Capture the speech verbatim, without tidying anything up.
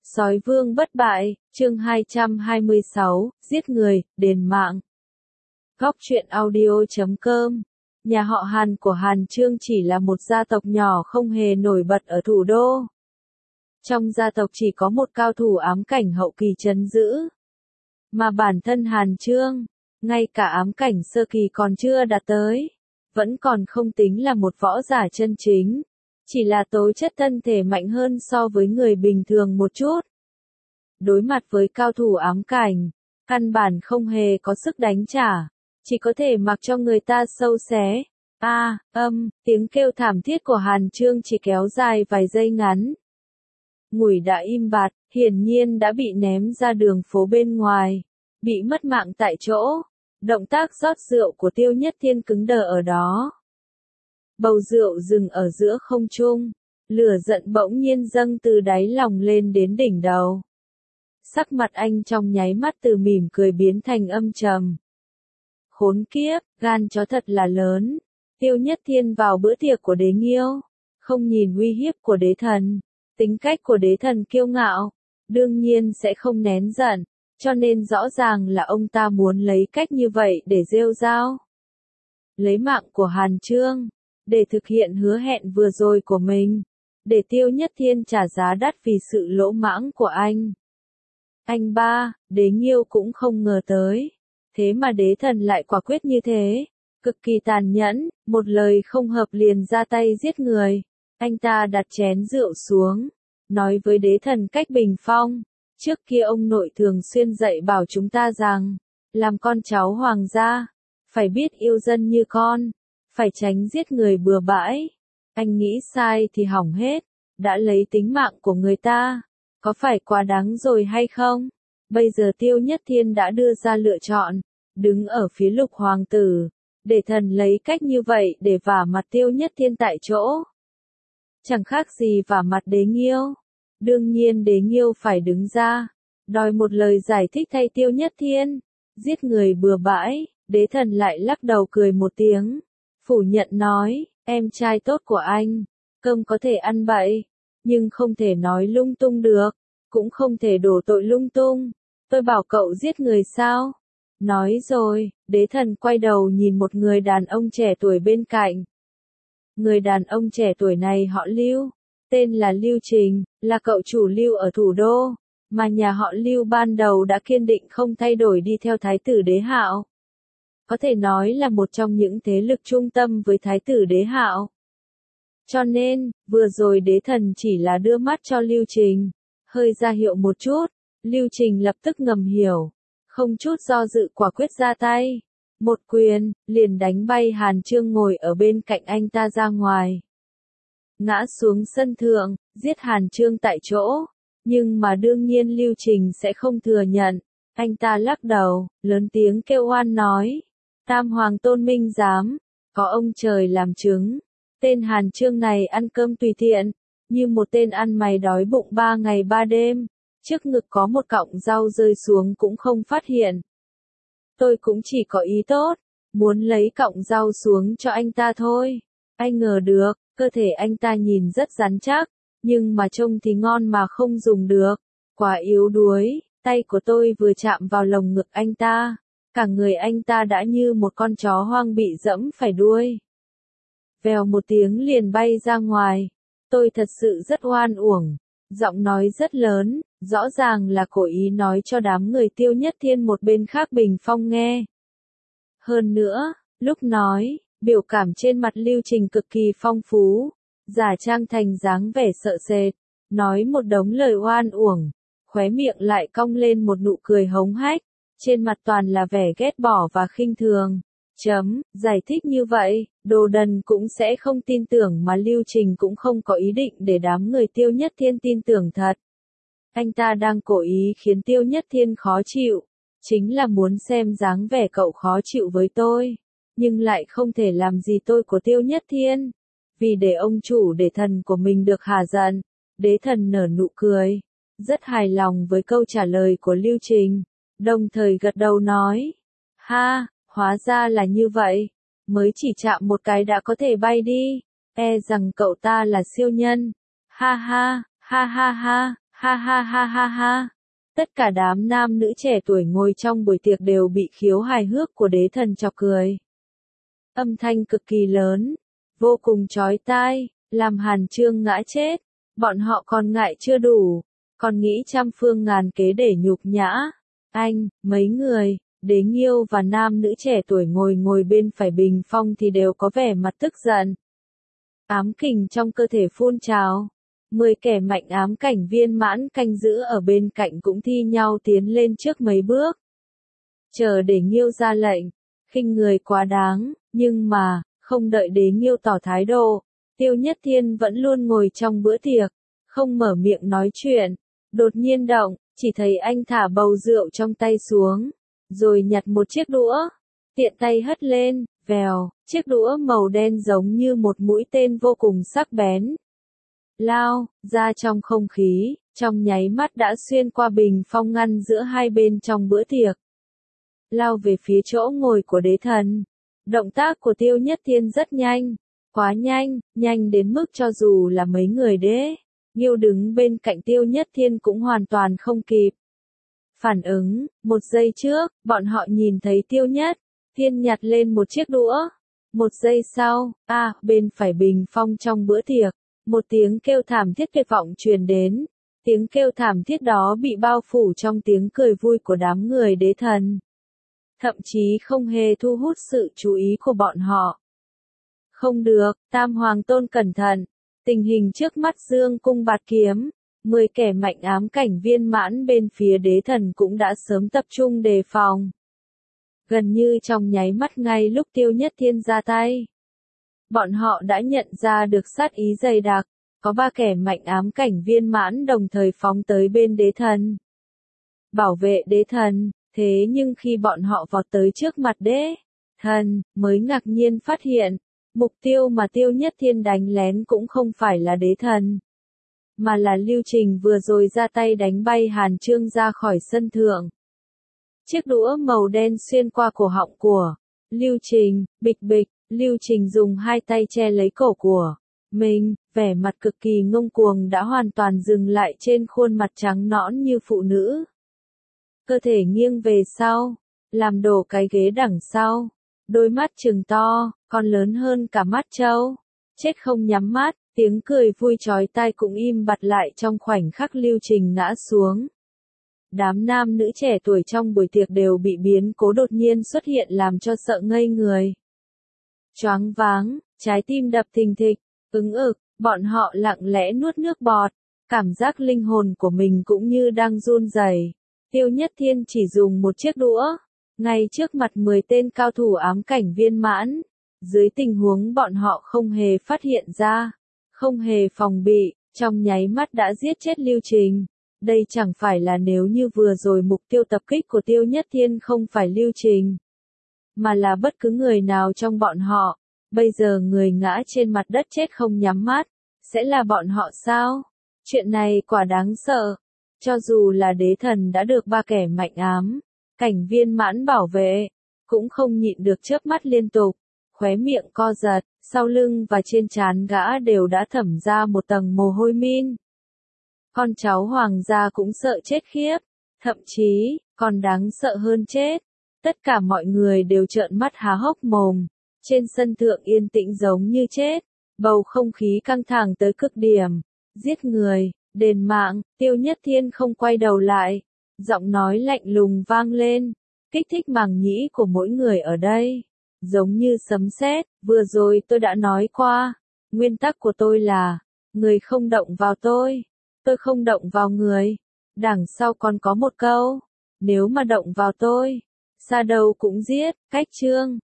Sói vương bất bại, chương hai trăm hai mươi sáu, giết người, đền mạng. Góc truyện audio chấm com. Nhà họ Hàn của Hàn Chương chỉ là một gia tộc nhỏ không hề nổi bật ở thủ đô. Trong gia tộc chỉ có một cao thủ ám cảnh hậu kỳ trấn giữ. Mà bản thân Hàn Chương, ngay cả ám cảnh sơ kỳ còn chưa đạt tới, vẫn còn không tính là một võ giả chân chính. Chỉ là tố chất thân thể mạnh hơn so với người bình thường một chút. Đối mặt với cao thủ ám cảnh, căn bản không hề có sức đánh trả, chỉ có thể mặc cho người ta sâu xé. A, âm, tiếng kêu thảm thiết của Hàn Chương chỉ kéo dài vài giây ngắn. Ngủi đã im bặt, hiển nhiên đã bị ném ra đường phố bên ngoài, bị mất mạng tại chỗ. Động tác rót rượu của Tiêu Nhất Thiên cứng đờ ở đó. Bầu rượu dừng ở giữa không trung, lửa giận bỗng nhiên dâng từ đáy lòng lên đến đỉnh đầu. Sắc mặt anh trong nháy mắt từ mỉm cười biến thành âm trầm. Khốn kiếp, gan chó thật là lớn. Tiêu Nhất Thiên vào bữa tiệc của Đế Nghiêu, không nhìn uy hiếp của đế thần. Tính cách của đế thần kiêu ngạo, đương nhiên sẽ không nén giận, cho nên rõ ràng là ông ta muốn lấy cách như vậy để rêu rao. Lấy mạng của Hàn Chương, để thực hiện hứa hẹn vừa rồi của mình, để Tiêu Nhất Thiên trả giá đắt vì sự lỗ mãng của anh. Anh ba, Đế Nghiêu cũng không ngờ tới, thế mà đế thần lại quả quyết như thế, cực kỳ tàn nhẫn, một lời không hợp liền ra tay giết người. Anh ta đặt chén rượu xuống, nói với đế thần cách bình phong, trước kia ông nội thường xuyên dạy bảo chúng ta rằng, làm con cháu hoàng gia, phải biết yêu dân như con, phải tránh giết người bừa bãi. Anh nghĩ sai thì hỏng hết, đã lấy tính mạng của người ta, có phải quá đáng rồi hay không? Bây giờ Tiêu Nhất Thiên đã đưa ra lựa chọn, đứng ở phía Lục hoàng tử, để thần lấy cách như vậy để vả mặt Tiêu Nhất Thiên tại chỗ. Chẳng khác gì vả mặt Đế Nghiêu. Đương nhiên Đế Nghiêu phải đứng ra, đòi một lời giải thích thay Tiêu Nhất Thiên. Giết người bừa bãi, đế thần lại lắc đầu cười một tiếng, phủ nhận nói, em trai tốt của anh, cơm có thể ăn bậy, nhưng không thể nói lung tung được, cũng không thể đổ tội lung tung. Tôi bảo cậu giết người sao? Nói rồi, đế thần quay đầu nhìn một người đàn ông trẻ tuổi bên cạnh. Người đàn ông trẻ tuổi này họ Lưu, tên là Lưu Trình, là cậu chủ Lưu ở thủ đô, mà nhà họ Lưu ban đầu đã kiên định không thay đổi đi theo Thái tử Đế Hạo. Có thể nói là một trong những thế lực trung tâm với Thái tử Đế Hạo. Cho nên, vừa rồi đế thần chỉ là đưa mắt cho Lưu Trình, hơi ra hiệu một chút, Lưu Trình lập tức ngầm hiểu, không chút do dự quả quyết ra tay. Một quyền, liền đánh bay Hàn Chương ngồi ở bên cạnh anh ta ra ngoài. Ngã xuống sân thượng, giết Hàn Chương tại chỗ. Nhưng mà đương nhiên Lưu Trình sẽ không thừa nhận. Anh ta lắc đầu, lớn tiếng kêu oan nói. Tam Hoàng Tôn Minh giám, có ông trời làm chứng. Tên Hàn Chương này ăn cơm tùy tiện, như một tên ăn mày đói bụng ba ngày ba đêm. Trước ngực có một cọng rau rơi xuống cũng không phát hiện. Tôi cũng chỉ có ý tốt, muốn lấy cọng rau xuống cho anh ta thôi. Anh ngờ được, cơ thể anh ta nhìn rất rắn chắc, nhưng mà trông thì ngon mà không dùng được. Quá yếu đuối, tay của tôi vừa chạm vào lồng ngực anh ta, cả người anh ta đã như một con chó hoang bị dẫm phải đuôi. Vèo một tiếng liền bay ra ngoài. Tôi thật sự rất oan uổng. Giọng nói rất lớn, rõ ràng là cố ý nói cho đám người Tiêu Nhất Thiên một bên khác bình phong nghe. Hơn nữa, lúc nói, biểu cảm trên mặt Lưu Trình cực kỳ phong phú, giả trang thành dáng vẻ sợ sệt, nói một đống lời oan uổng, khóe miệng lại cong lên một nụ cười hống hách, trên mặt toàn là vẻ ghét bỏ và khinh thường. Chấm, giải thích như vậy, đồ đần cũng sẽ không tin tưởng mà Lưu Trình cũng không có ý định để đám người Tiêu Nhất Thiên tin tưởng thật. Anh ta đang cố ý khiến Tiêu Nhất Thiên khó chịu, chính là muốn xem dáng vẻ cậu khó chịu với tôi, nhưng lại không thể làm gì tôi của Tiêu Nhất Thiên. Vì để ông chủ để thần của mình được hà giận, đế thần nở nụ cười, rất hài lòng với câu trả lời của Lưu Trình, đồng thời gật đầu nói, ha, hóa ra là như vậy, mới chỉ chạm một cái đã có thể bay đi, e rằng cậu ta là siêu nhân, ha ha, ha ha ha, ha Ha ha ha ha ha. Tất cả đám nam nữ trẻ tuổi ngồi trong buổi tiệc đều bị khiếu hài hước của đế thần chọc cười. Âm thanh cực kỳ lớn, vô cùng chói tai, làm Hàn Chương ngã chết. Bọn họ còn ngại chưa đủ, còn nghĩ trăm phương ngàn kế để nhục nhã. Anh, mấy người, Đế Nghiêu và nam nữ trẻ tuổi ngồi ngồi bên phải bình phong thì đều có vẻ mặt tức giận. Ám kình trong cơ thể phun trào. Mười kẻ mạnh ám cảnh viên mãn canh giữ ở bên cạnh cũng thi nhau tiến lên trước mấy bước. Chờ Đế Nghiêu ra lệnh, khinh người quá đáng, nhưng mà, không đợi Đế Nghiêu tỏ thái độ, Tiêu Nhất Thiên vẫn luôn ngồi trong bữa tiệc, không mở miệng nói chuyện, đột nhiên động, chỉ thấy anh thả bầu rượu trong tay xuống, rồi nhặt một chiếc đũa, tiện tay hất lên, vèo, chiếc đũa màu đen giống như một mũi tên vô cùng sắc bén. Lao, ra trong không khí, trong nháy mắt đã xuyên qua bình phong ngăn giữa hai bên trong bữa tiệc. Lao về phía chỗ ngồi của đế thần. Động tác của Tiêu Nhất Thiên rất nhanh, quá nhanh, nhanh đến mức cho dù là mấy người đế Nghiêu đứng bên cạnh Tiêu Nhất Thiên cũng hoàn toàn không kịp phản ứng. Một giây trước, bọn họ nhìn thấy Tiêu Nhất Thiên nhặt lên một chiếc đũa. Một giây sau, a, à, bên phải bình phong trong bữa tiệc, một tiếng kêu thảm thiết tuyệt vọng truyền đến. Tiếng kêu thảm thiết đó bị bao phủ trong tiếng cười vui của đám người đế thần, thậm chí không hề thu hút sự chú ý của bọn họ. Không được, Tam Hoàng Tôn cẩn thận. Tình hình trước mắt dương cung bạt kiếm, mười kẻ mạnh ám cảnh viên mãn bên phía đế thần cũng đã sớm tập trung đề phòng. Gần như trong nháy mắt ngay lúc Tiêu Nhất Thiên ra tay, bọn họ đã nhận ra được sát ý dày đặc, có ba kẻ mạnh ám cảnh viên mãn đồng thời phóng tới bên đế thần. Bảo vệ đế thần, thế nhưng khi bọn họ vọt tới trước mặt đế thần, mới ngạc nhiên phát hiện, mục tiêu mà Tiêu Nhất Thiên đánh lén cũng không phải là đế thần, mà là Lưu Trình vừa rồi ra tay đánh bay Hàn Chương ra khỏi sân thượng. Chiếc đũa màu đen xuyên qua cổ họng của Lưu Trình, bịch bịch, Lưu Trình dùng hai tay che lấy cổ của mình, vẻ mặt cực kỳ ngông cuồng đã hoàn toàn dừng lại trên khuôn mặt trắng nõn như phụ nữ. Cơ thể nghiêng về sau, làm đổ cái ghế đằng sau, đôi mắt trừng to, còn lớn hơn cả mắt trâu. Chết không nhắm mắt, tiếng cười vui chói tai cũng im bặt lại trong khoảnh khắc Lưu Trình ngã xuống. Đám nam nữ trẻ tuổi trong buổi tiệc đều bị biến cố đột nhiên xuất hiện làm cho sợ ngây người. Choáng váng, trái tim đập thình thịch, ứng ực, bọn họ lặng lẽ nuốt nước bọt, cảm giác linh hồn của mình cũng như đang run rẩy. Tiêu Nhất Thiên chỉ dùng một chiếc đũa, ngay trước mặt mười tên cao thủ ám cảnh viên mãn, dưới tình huống bọn họ không hề phát hiện ra, không hề phòng bị, trong nháy mắt đã giết chết Lưu Trình. Đây chẳng phải là nếu như vừa rồi mục tiêu tập kích của Tiêu Nhất Thiên không phải Lưu Trình, mà là bất cứ người nào trong bọn họ, bây giờ người ngã trên mặt đất chết không nhắm mắt, sẽ là bọn họ sao? Chuyện này quả đáng sợ. Cho dù là đế thần đã được ba kẻ mạnh ám cảnh viên mãn bảo vệ, cũng không nhịn được chớp mắt liên tục, khóe miệng co giật, sau lưng và trên trán gã đều đã thẩm ra một tầng mồ hôi min. Con cháu hoàng gia cũng sợ chết khiếp, thậm chí, còn đáng sợ hơn chết. Tất cả mọi người đều trợn mắt há hốc mồm, trên sân thượng yên tĩnh giống như chết, bầu không khí căng thẳng tới cực điểm. Giết người, đền mạng, Tiêu Nhất Thiên không quay đầu lại, giọng nói lạnh lùng vang lên, kích thích màng nhĩ của mỗi người ở đây, giống như sấm sét. Vừa rồi tôi đã nói qua, nguyên tắc của tôi là, người không động vào tôi, tôi không động vào người. Đằng sau còn có một câu, nếu mà động vào tôi, xa đầu cũng giết. Cách chương